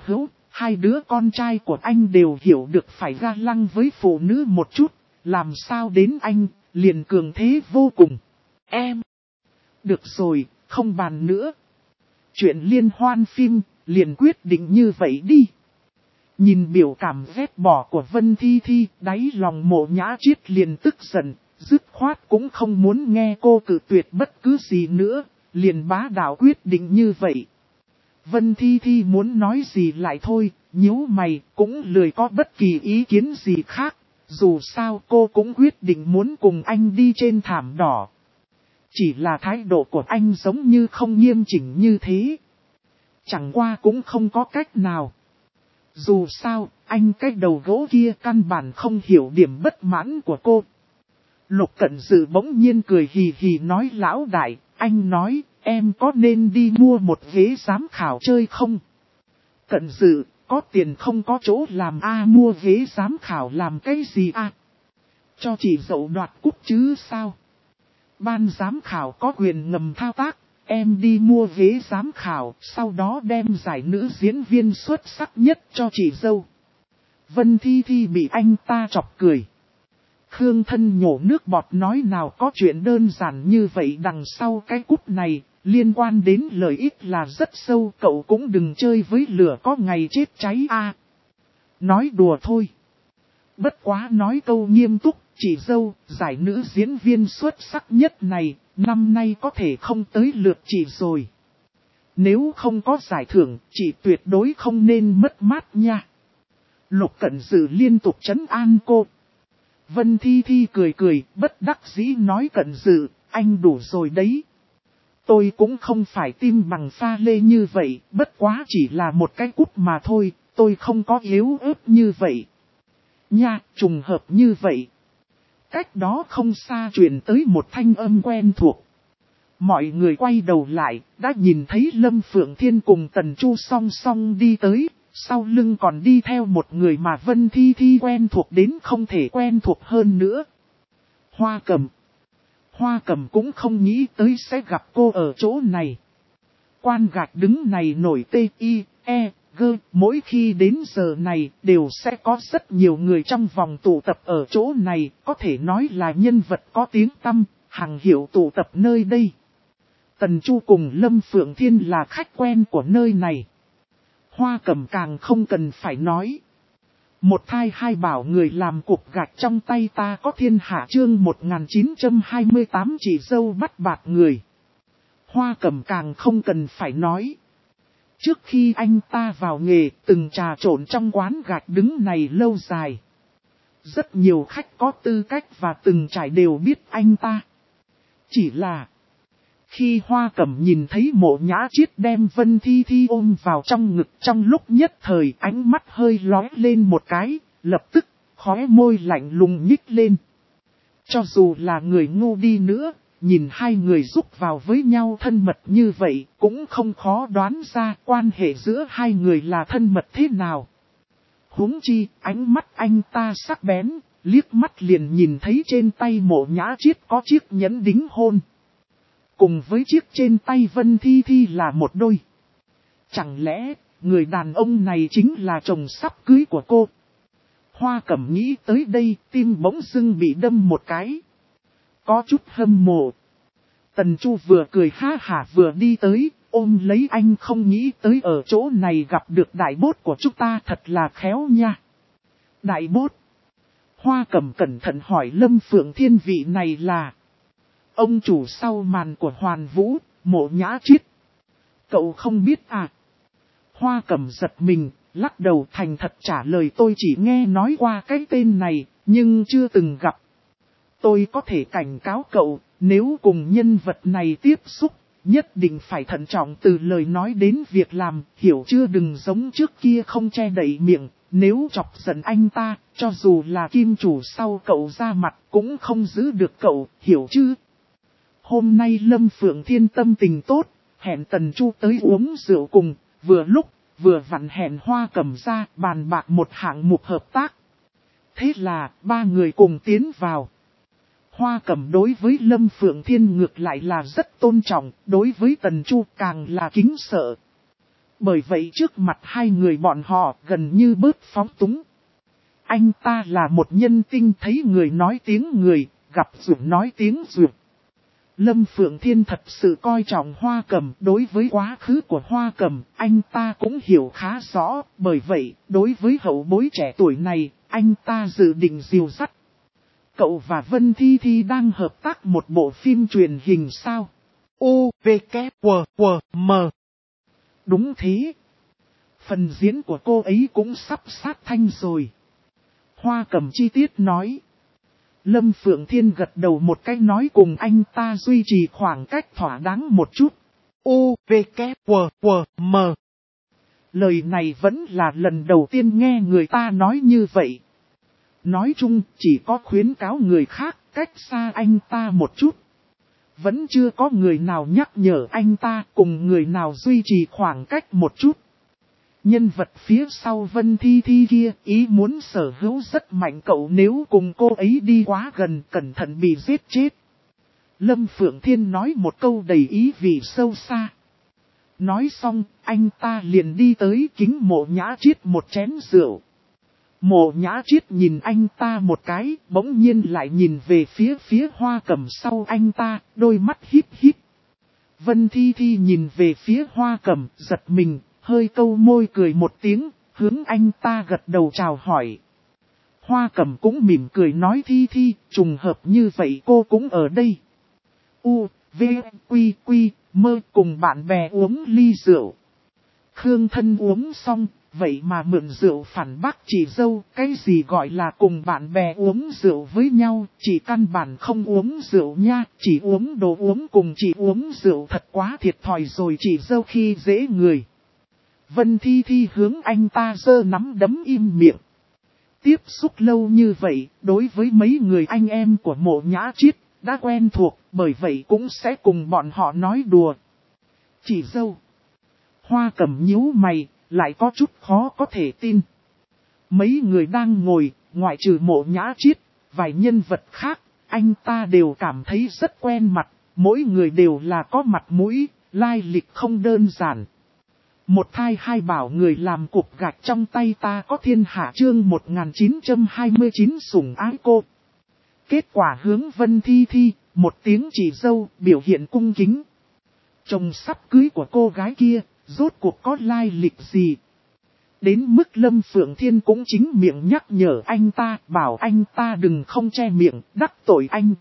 Hai đứa con trai của anh đều hiểu được phải ga lăng với phụ nữ một chút, làm sao đến anh, liền cường thế vô cùng. Em, được rồi, không bàn nữa. Chuyện liên hoan phim, liền quyết định như vậy đi. Nhìn biểu cảm ghét bỏ của Vân Thi Thi, đáy lòng Mộ Nhã Triết liền tức giận, dứt khoát cũng không muốn nghe cô cự tuyệt bất cứ gì nữa, liền bá đạo quyết định như vậy. Vân Thi Thi muốn nói gì lại thôi, nhíu mày cũng lười có bất kỳ ý kiến gì khác, dù sao cô cũng quyết định muốn cùng anh đi trên thảm đỏ. Chỉ là thái độ của anh giống như không nghiêm chỉnh như thế. Chẳng qua cũng không có cách nào. Dù sao, anh cái đầu gỗ kia căn bản không hiểu điểm bất mãn của cô. Lục Cận Dự bỗng nhiên cười hì hì nói lão đại, anh nói, em có nên đi mua một ghế giám khảo chơi không? Cận Dự, có tiền không có chỗ làm mua ghế giám khảo làm cái gì Cho chị dậu đoạt cúp chứ sao? Ban giám khảo có quyền ngầm thao tác, em đi mua ghế giám khảo, sau đó đem giải nữ diễn viên xuất sắc nhất cho chị dâu. Vân Thi Thi bị anh ta chọc cười. Khương Thân nhổ nước bọt nói nào có chuyện đơn giản như vậy, đằng sau cái cúp này, liên quan đến lợi ích là rất sâu, cậu cũng đừng chơi với lửa có ngày chết cháy Nói đùa thôi. Bất quá nói câu nghiêm túc, chị dâu, giải nữ diễn viên xuất sắc nhất này, năm nay có thể không tới lượt chị rồi. Nếu không có giải thưởng, chị tuyệt đối không nên mất mát nha. Lục Cận Dự liên tục trấn an cô. Vân Thi Thi cười cười, bất đắc dĩ nói Cận Dự, anh đủ rồi đấy. Tôi cũng không phải tim bằng pha lê như vậy, bất quá chỉ là một cái cúp mà thôi, tôi không có yếu ớt như vậy. Nha, trùng hợp như vậy. Cách đó không xa truyền tới một thanh âm quen thuộc. Mọi người quay đầu lại, đã nhìn thấy Lâm Phượng Thiên cùng Tần Chu song song đi tới, sau lưng còn đi theo một người mà Vân Thi Thi quen thuộc đến không thể quen thuộc hơn nữa. Hoa Cầm. Hoa Cầm cũng không nghĩ tới sẽ gặp cô ở chỗ này. Quan gạch đứng này nổi T.I.E.G. Mỗi khi đến giờ này đều sẽ có rất nhiều người trong vòng tụ tập ở chỗ này, có thể nói là nhân vật có tiếng tăm, hàng hiệu tụ tập nơi đây. Tần Chu cùng Lâm Phượng Thiên là khách quen của nơi này. Hoa Cầm càng không cần phải nói. Một thai hai bảo người làm cục gạch trong tay ta có thiên hạ chương 1928 chỉ dâu bắt bạt người. Hoa Cầm càng không cần phải nói. Trước khi anh ta vào nghề, từng trà trộn trong quán gạch đứng này lâu dài. Rất nhiều khách có tư cách và từng trải đều biết anh ta. Chỉ là, khi Hoa Cầm nhìn thấy Mộ Nhã Triết đem Vân Thi Thi ôm vào trong ngực, trong lúc nhất thời ánh mắt hơi lóe lên một cái, lập tức, khóe môi lạnh lùng nhích lên. Cho dù là người ngu đi nữa, nhìn hai người giúp vào với nhau thân mật như vậy, cũng không khó đoán ra quan hệ giữa hai người là thân mật thế nào. Huống chi, ánh mắt anh ta sắc bén, liếc mắt liền nhìn thấy trên tay Mộ Nhã Triết có chiếc nhẫn đính hôn. Cùng với chiếc trên tay Vân Thi Thi là một đôi. Chẳng lẽ, người đàn ông này chính là chồng sắp cưới của cô? Hoa Cẩm nghĩ tới đây, tim bỗng dưng bị đâm một cái. Có chút hâm mộ. Tần Chu vừa cười ha hả vừa đi tới, ôm lấy anh không nghĩ tới ở chỗ này gặp được đại bốt của chúng ta thật là khéo nha. Đại bốt. Hoa Cẩm cẩn thận hỏi Lâm Phượng Thiên vị này là ông chủ sau màn của Hoàn Vũ, Mộ Nhã Triết. Cậu không biết à? Hoa Cẩm giật mình, lắc đầu thành thật trả lời tôi chỉ nghe nói qua cái tên này, nhưng chưa từng gặp. Tôi có thể cảnh cáo cậu, nếu cùng nhân vật này tiếp xúc, nhất định phải thận trọng từ lời nói đến việc làm, hiểu chưa, đừng giống trước kia không che đậy miệng, nếu chọc giận anh ta, cho dù là kim chủ sau cậu ra mặt cũng không giữ được cậu, hiểu chứ? Hôm nay Lâm Phượng Thiên tâm tình tốt, hẹn Tần Chu tới uống rượu cùng, vừa vặn hẹn Hoa Cẩm ra bàn bạc một hạng mục hợp tác. Thế là, ba người cùng tiến vào. Hoa Cẩm đối với Lâm Phượng Thiên ngược lại là rất tôn trọng, đối với Tần Chu càng là kính sợ. Bởi vậy trước mặt hai người bọn họ gần như bớt phóng túng. Anh ta là một nhân tinh, thấy người nói tiếng người, gặp ruột nói tiếng ruột. Lâm Phượng Thiên thật sự coi trọng Hoa Cẩm, đối với quá khứ của Hoa Cẩm, anh ta cũng hiểu khá rõ, bởi vậy, đối với hậu bối trẻ tuổi này, anh ta dự định dìu dắt. Cậu và Vân Thi Thi đang hợp tác một bộ phim truyền hình sao? U, V, K, W, W, M. Đúng thế. Phần diễn của cô ấy cũng sắp sát thanh rồi. Hoa Cẩm chi tiết nói. Lâm Phượng Thiên gật đầu một cái nói cùng anh ta duy trì khoảng cách thỏa đáng một chút. U, V, K, W, W, M. Lời này vẫn là lần đầu tiên nghe người ta nói như vậy. Nói chung chỉ có khuyến cáo người khác cách xa anh ta một chút. Vẫn chưa có người nào nhắc nhở anh ta cùng người nào duy trì khoảng cách một chút. Nhân vật phía sau Vân Thi Thi kia ý muốn sở hữu rất mạnh, cậu nếu cùng cô ấy đi quá gần cẩn thận bị giết chết. Lâm Phượng Thiên nói một câu đầy ý vị sâu xa. Nói xong, anh ta liền đi tới kính Mộ Nhã Chiết một chén rượu. Mộ Nhã Chiết nhìn anh ta một cái, bỗng nhiên lại nhìn về phía Hoa Cẩm sau anh ta, đôi mắt híp híp. Vân Thi Thi nhìn về phía Hoa Cẩm, giật mình, hơi câu môi cười một tiếng, hướng anh ta gật đầu chào hỏi. Hoa Cẩm cũng mỉm cười nói Thi Thi, trùng hợp như vậy cô cũng ở đây. U, V, Quy, Quy, Mơ cùng bạn bè uống ly rượu. Khương Thân uống xong, vậy mà mượn rượu phản bác chị dâu, cái gì gọi là cùng bạn bè uống rượu với nhau, chị căn bản không uống rượu nha, chỉ uống đồ uống cùng chị uống rượu thật quá thiệt thòi rồi chị dâu khi dễ người. Vân Thi Thi hướng anh ta giơ nắm đấm im miệng. Tiếp xúc lâu như vậy, đối với mấy người anh em của Mộ Nhã Chiết, đã quen thuộc, bởi vậy cũng sẽ cùng bọn họ nói đùa. Chị dâu. Hoa Cẩm nhíu mày, lại có chút khó có thể tin. Mấy người đang ngồi, ngoại trừ Mộ Nhã Chiết, vài nhân vật khác, anh ta đều cảm thấy rất quen mặt, mỗi người đều là có mặt mũi, lai lịch không đơn giản. Một thai hai bảo người làm cục gạch trong tay ta có thiên hạ chương 1929 sủng ái cô. Kết quả hướng Vân Thi Thi, một tiếng chị dâu, biểu hiện cung kính. Chồng sắp cưới của cô gái kia, rốt cuộc có lai lịch gì? Đến mức Lâm Phượng Thiên cũng chính miệng nhắc nhở anh ta, bảo anh ta đừng không che miệng, đắc tội anh.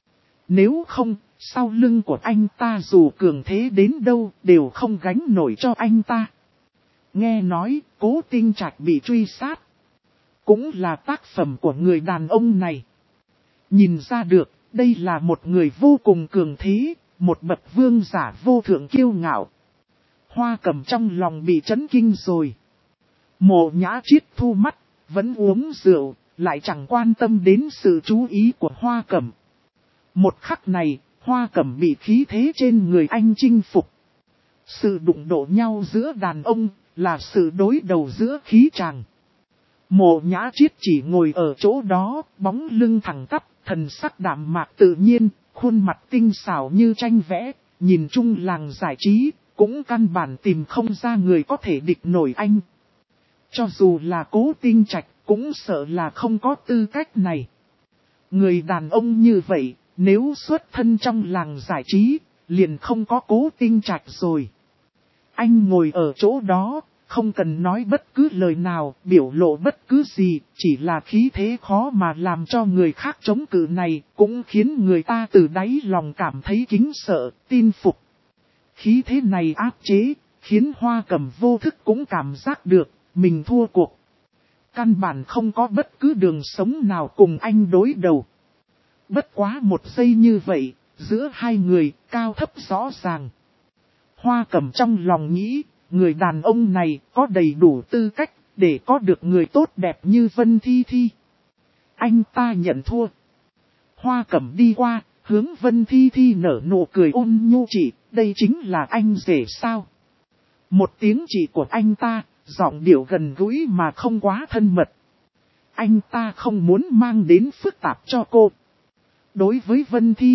Nếu không, sau lưng của anh ta dù cường thế đến đâu, đều không gánh nổi cho anh ta. Nghe nói, Cố Tinh Trạch bị truy sát. Cũng là tác phẩm của người đàn ông này. Nhìn ra được, đây là một người vô cùng cường thế, một bậc vương giả vô thượng kiêu ngạo. Hoa Cẩm trong lòng bị chấn kinh rồi. Mộ Nhã Chiết thu mắt, vẫn uống rượu, lại chẳng quan tâm đến sự chú ý của Hoa Cẩm. Một khắc này, Hoa Cẩm bị khí thế trên người anh chinh phục. Sự đụng độ nhau giữa đàn ông, là sự đối đầu giữa khí tràng. Mộ Nhã Chiết chỉ ngồi ở chỗ đó, bóng lưng thẳng tắp, thần sắc đạm mạc tự nhiên, khuôn mặt tinh xảo như tranh vẽ, nhìn chung làng giải trí, cũng căn bản tìm không ra người có thể địch nổi anh. Cho dù là Cố Tinh Trạch, cũng sợ là không có tư cách này. Người đàn ông như vậy, nếu xuất thân trong làng giải trí, liền không có Cố Tinh Trạch rồi. Anh ngồi ở chỗ đó, không cần nói bất cứ lời nào, biểu lộ bất cứ gì, chỉ là khí thế khó mà làm cho người khác chống cự này, cũng khiến người ta từ đáy lòng cảm thấy kính sợ, tin phục. Khí thế này áp chế, khiến Hoa Cẩm vô thức cũng cảm giác được, mình thua cuộc. Căn bản không có bất cứ đường sống nào cùng anh đối đầu. Bất quá một giây như vậy, giữa hai người, cao thấp rõ ràng. Hoa Cẩm trong lòng nghĩ, người đàn ông này có đầy đủ tư cách để có được người tốt đẹp như Vân Thi Thi. Anh ta nhận thua. Hoa Cẩm đi qua, hướng Vân Thi Thi nở nụ cười ôn nhu chị, đây chính là anh rể sao? Một tiếng chị của anh ta, giọng điệu gần gũi mà không quá thân mật. Anh ta không muốn mang đến phức tạp cho cô. Đối với Vân Thi Thi,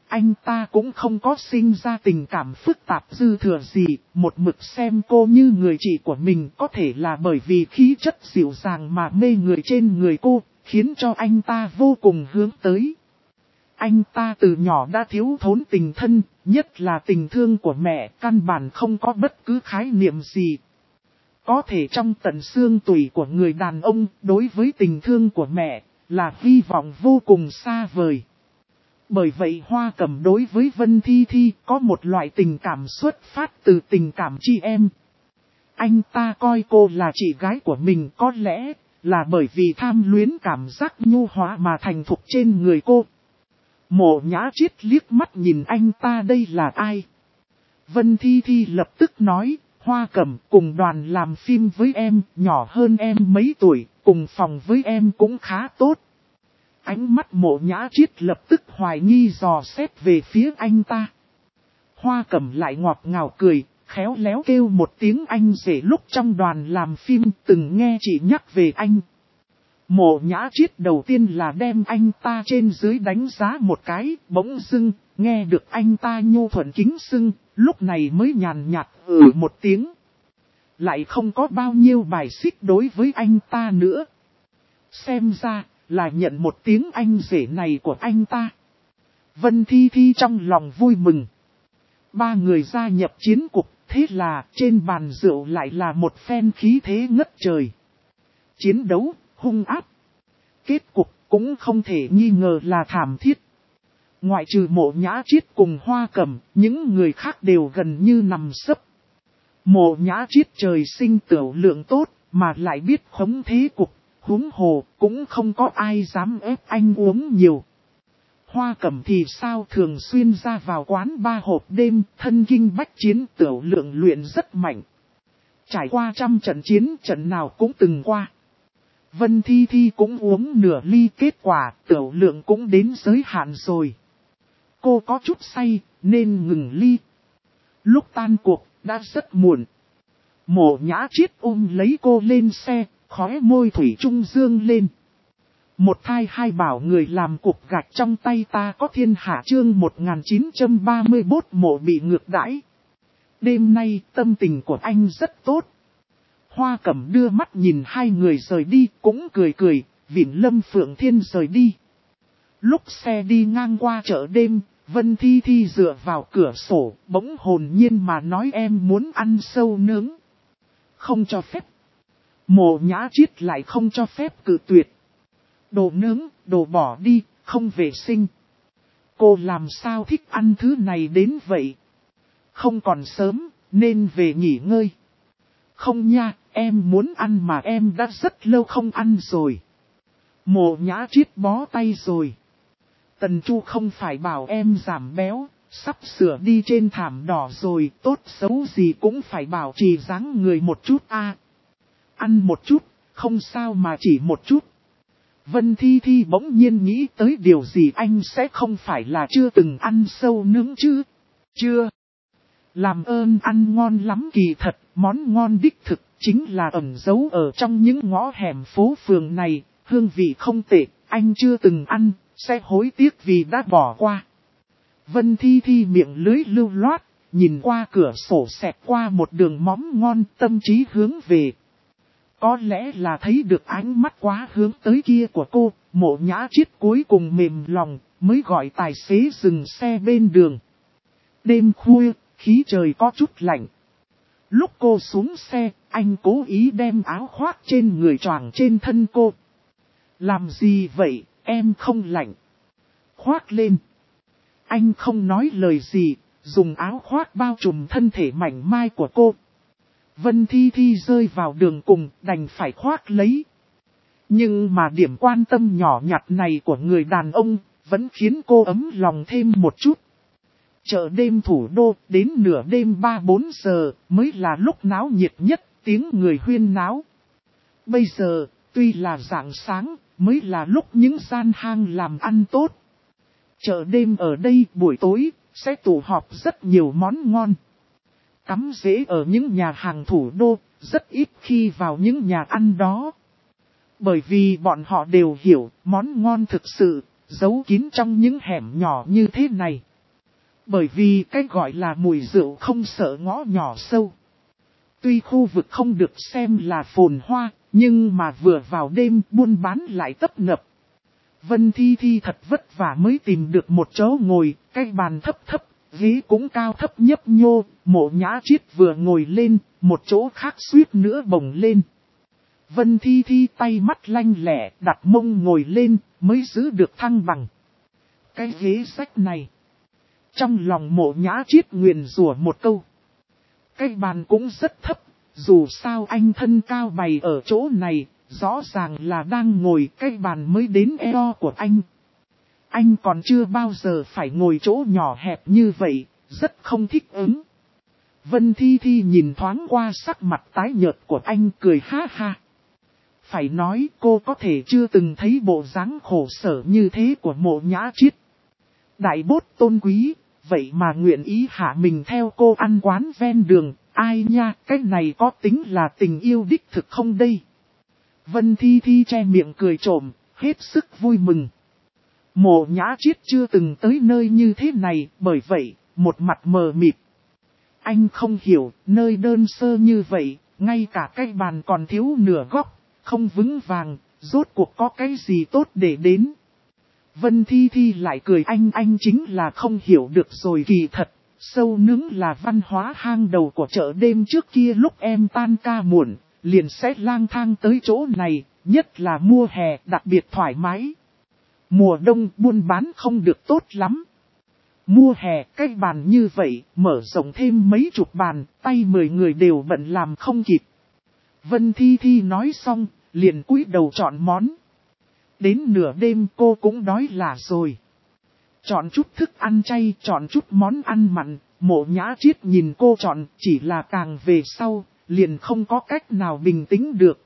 anh ta cũng không có sinh ra tình cảm phức tạp dư thừa gì, một mực xem cô như người chị của mình, có thể là bởi vì khí chất dịu dàng mà mê người trên người cô, khiến cho anh ta vô cùng hướng tới. Anh ta từ nhỏ đã thiếu thốn tình thân, nhất là tình thương của mẹ, căn bản không có bất cứ khái niệm gì. Có thể trong tận xương tủy của người đàn ông, đối với tình thương của mẹ, là hy vọng vô cùng xa vời. Bởi vậy Hoa Cẩm đối với Vân Thi Thi có một loại tình cảm xuất phát từ tình cảm chị em. Anh ta coi cô là chị gái của mình, có lẽ là bởi vì tham luyến cảm giác nhu hóa mà thành thục trên người cô. Mộ Nhã Triết liếc mắt nhìn anh ta, đây là ai? Vân Thi Thi lập tức nói, Hoa Cẩm cùng đoàn làm phim với em, nhỏ hơn em mấy tuổi, cùng phòng với em cũng khá tốt. Ánh mắt Mộ Nhã Triết lập tức hoài nghi dò xét về phía anh ta. Hoa Cẩm lại ngọt ngào cười, khéo léo kêu một tiếng anh rể, lúc trong đoàn làm phim từng nghe chị nhắc về anh. Mộ Nhã Triết đầu tiên là đem anh ta trên dưới đánh giá một cái, bỗng dưng, nghe được anh ta nhu thuận kính xưng, lúc này mới nhàn nhạt một tiếng. Lại không có bao nhiêu bài xích đối với anh ta nữa. Xem ra, là nhận một tiếng anh rể này của anh ta. Vân Thi Thi trong lòng vui mừng. Ba người gia nhập chiến cục, thế là trên bàn rượu lại là một phen khí thế ngất trời. Chiến đấu hung ác. Kết cục cũng không thể nghi ngờ là thảm thiết. Ngoại trừ Mộ Nhã Triết cùng Hoa Cẩm, những người khác đều gần như nằm sấp. Mộ Nhã Triết trời sinh tiểu lượng tốt, mà lại biết khống thế cục, huống hồ cũng không có ai dám ép anh uống nhiều. Hoa Cẩm thì sao, thường xuyên ra vào quán ba hộp đêm, thân kinh bách chiến, tiểu lượng luyện rất mạnh. Trải qua trăm trận chiến, trận nào cũng từng qua. Vân Thi Thi cũng uống nửa ly, kết quả tiểu lượng cũng đến giới hạn rồi. Cô có chút say, nên ngừng ly. Lúc tan cuộc, đã rất muộn. Mộ Nhã Triết ôm lấy cô lên xe, khóe môi thủy chung dương lên. Một thai hai bảo người làm cục gạch trong tay ta có thiên hạ, chương 1934 Mộ bị ngược đãi. Đêm nay tâm tình của anh rất tốt. Hoa Cẩm đưa mắt nhìn hai người rời đi, cũng cười cười, vịn Lâm Phượng Thiên rời đi. Lúc xe đi ngang qua chợ đêm, Vân Thi Thi dựa vào cửa sổ, bỗng hồn nhiên mà nói, em muốn ăn sâu nướng. Không cho phép. Mộ Nhã Triết lại không cho phép, cự tuyệt. Đồ nướng, đồ bỏ đi, không vệ sinh. Cô làm sao thích ăn thứ này đến vậy? Không còn sớm, nên về nghỉ ngơi. Không nha, em muốn ăn mà em đã rất lâu không ăn rồi. Mộ Nhã Triết bó tay rồi. Tần Chu không phải bảo em giảm béo, sắp sửa đi trên thảm đỏ rồi, tốt xấu gì cũng phải bảo trì dáng người một chút a. Ăn một chút, không sao mà chỉ một chút. Vân Thi Thi bỗng nhiên nghĩ tới điều gì, anh sẽ không phải là chưa từng ăn sâu nướng chứ? Chưa. Làm ơn, ăn ngon lắm, kỳ thật, món ngon đích thực, chính là ẩn giấu ở trong những ngõ hẻm phố phường này, hương vị không tệ, anh chưa từng ăn, sẽ hối tiếc vì đã bỏ qua. Vân Thi Thi miệng lưới lưu loát, nhìn qua cửa sổ xẹt qua một đường móm ngon, tâm trí hướng về. Có lẽ là thấy được ánh mắt quá hướng tới kia của cô, Mộ Nhã Triết cuối cùng mềm lòng, mới gọi tài xế dừng xe bên đường. Đêm khuya, khí trời có chút lạnh. Lúc cô xuống xe, anh cố ý đem áo khoác trên người choàng trên thân cô. Làm gì vậy, em không lạnh. Khoác lên. Anh không nói lời gì, dùng áo khoác bao trùm thân thể mảnh mai của cô. Vân Thi Thi rơi vào đường cùng, đành phải khoác lấy. Nhưng mà điểm quan tâm nhỏ nhặt này của người đàn ông, vẫn khiến cô ấm lòng thêm một chút. Chợ đêm thủ đô, đến nửa đêm 3-4 giờ, mới là lúc náo nhiệt nhất, tiếng người huyên náo. Bây giờ, tuy là rạng sáng, mới là lúc những gian hang làm ăn tốt. Chợ đêm ở đây buổi tối, sẽ tụ họp rất nhiều món ngon. Cắm rễ ở những nhà hàng thủ đô, rất ít khi vào những nhà ăn đó. Bởi vì bọn họ đều hiểu, món ngon thực sự, giấu kín trong những hẻm nhỏ như thế này. Bởi vì cái gọi là mùi rượu không sợ ngõ nhỏ sâu. Tuy khu vực không được xem là phồn hoa, nhưng mà vừa vào đêm buôn bán lại tấp nập. Vân Thi Thi thật vất vả mới tìm được một chỗ ngồi, cái bàn thấp thấp, ghế cũng cao thấp nhấp nhô, Mộ Nhã Chiết vừa ngồi lên, một chỗ khác suýt nữa bồng lên. Vân Thi Thi tay mắt lanh lẹ, đặt mông ngồi lên, mới giữ được thăng bằng. Cái ghế sách này. Trong lòng Mộ Nhã Chiết nguyền rủa một câu. Cái bàn cũng rất thấp, dù sao anh thân cao bày ở chỗ này, rõ ràng là đang ngồi cái bàn mới đến eo của anh. Anh còn chưa bao giờ phải ngồi chỗ nhỏ hẹp như vậy, rất không thích ứng. Vân Thi Thi nhìn thoáng qua sắc mặt tái nhợt của anh cười ha ha. Phải nói cô có thể chưa từng thấy bộ dáng khổ sở như thế của Mộ Nhã Chiết. Đại bốt tôn quý, vậy mà nguyện ý hạ mình theo cô ăn quán ven đường, ai nha, cái này có tính là tình yêu đích thực không đây? Vân Thi Thi che miệng cười trộm, hết sức vui mừng. Mộ Nhã Chiết chưa từng tới nơi như thế này, bởi vậy, một mặt mờ mịt. Anh không hiểu, nơi đơn sơ như vậy, ngay cả cái bàn còn thiếu nửa góc, không vững vàng, rốt cuộc có cái gì tốt để đến. Vân Thi Thi lại cười anh chính là không hiểu được rồi kỳ thật, sâu nướng là văn hóa hang đầu của chợ đêm trước kia lúc em tan ca muộn, liền sẽ lang thang tới chỗ này, nhất là mùa hè đặc biệt thoải mái. Mùa đông buôn bán không được tốt lắm. Mùa hè cái bàn như vậy, mở rộng thêm mấy chục bàn, tay 10 người đều bận làm không kịp. Vân Thi Thi nói xong, liền cúi đầu chọn món. Đến nửa đêm cô cũng đói là rồi. Chọn chút thức ăn chay, chọn chút món ăn mặn, Mộ Nhã Chiết nhìn cô chọn, chỉ là càng về sau, liền không có cách nào bình tĩnh được.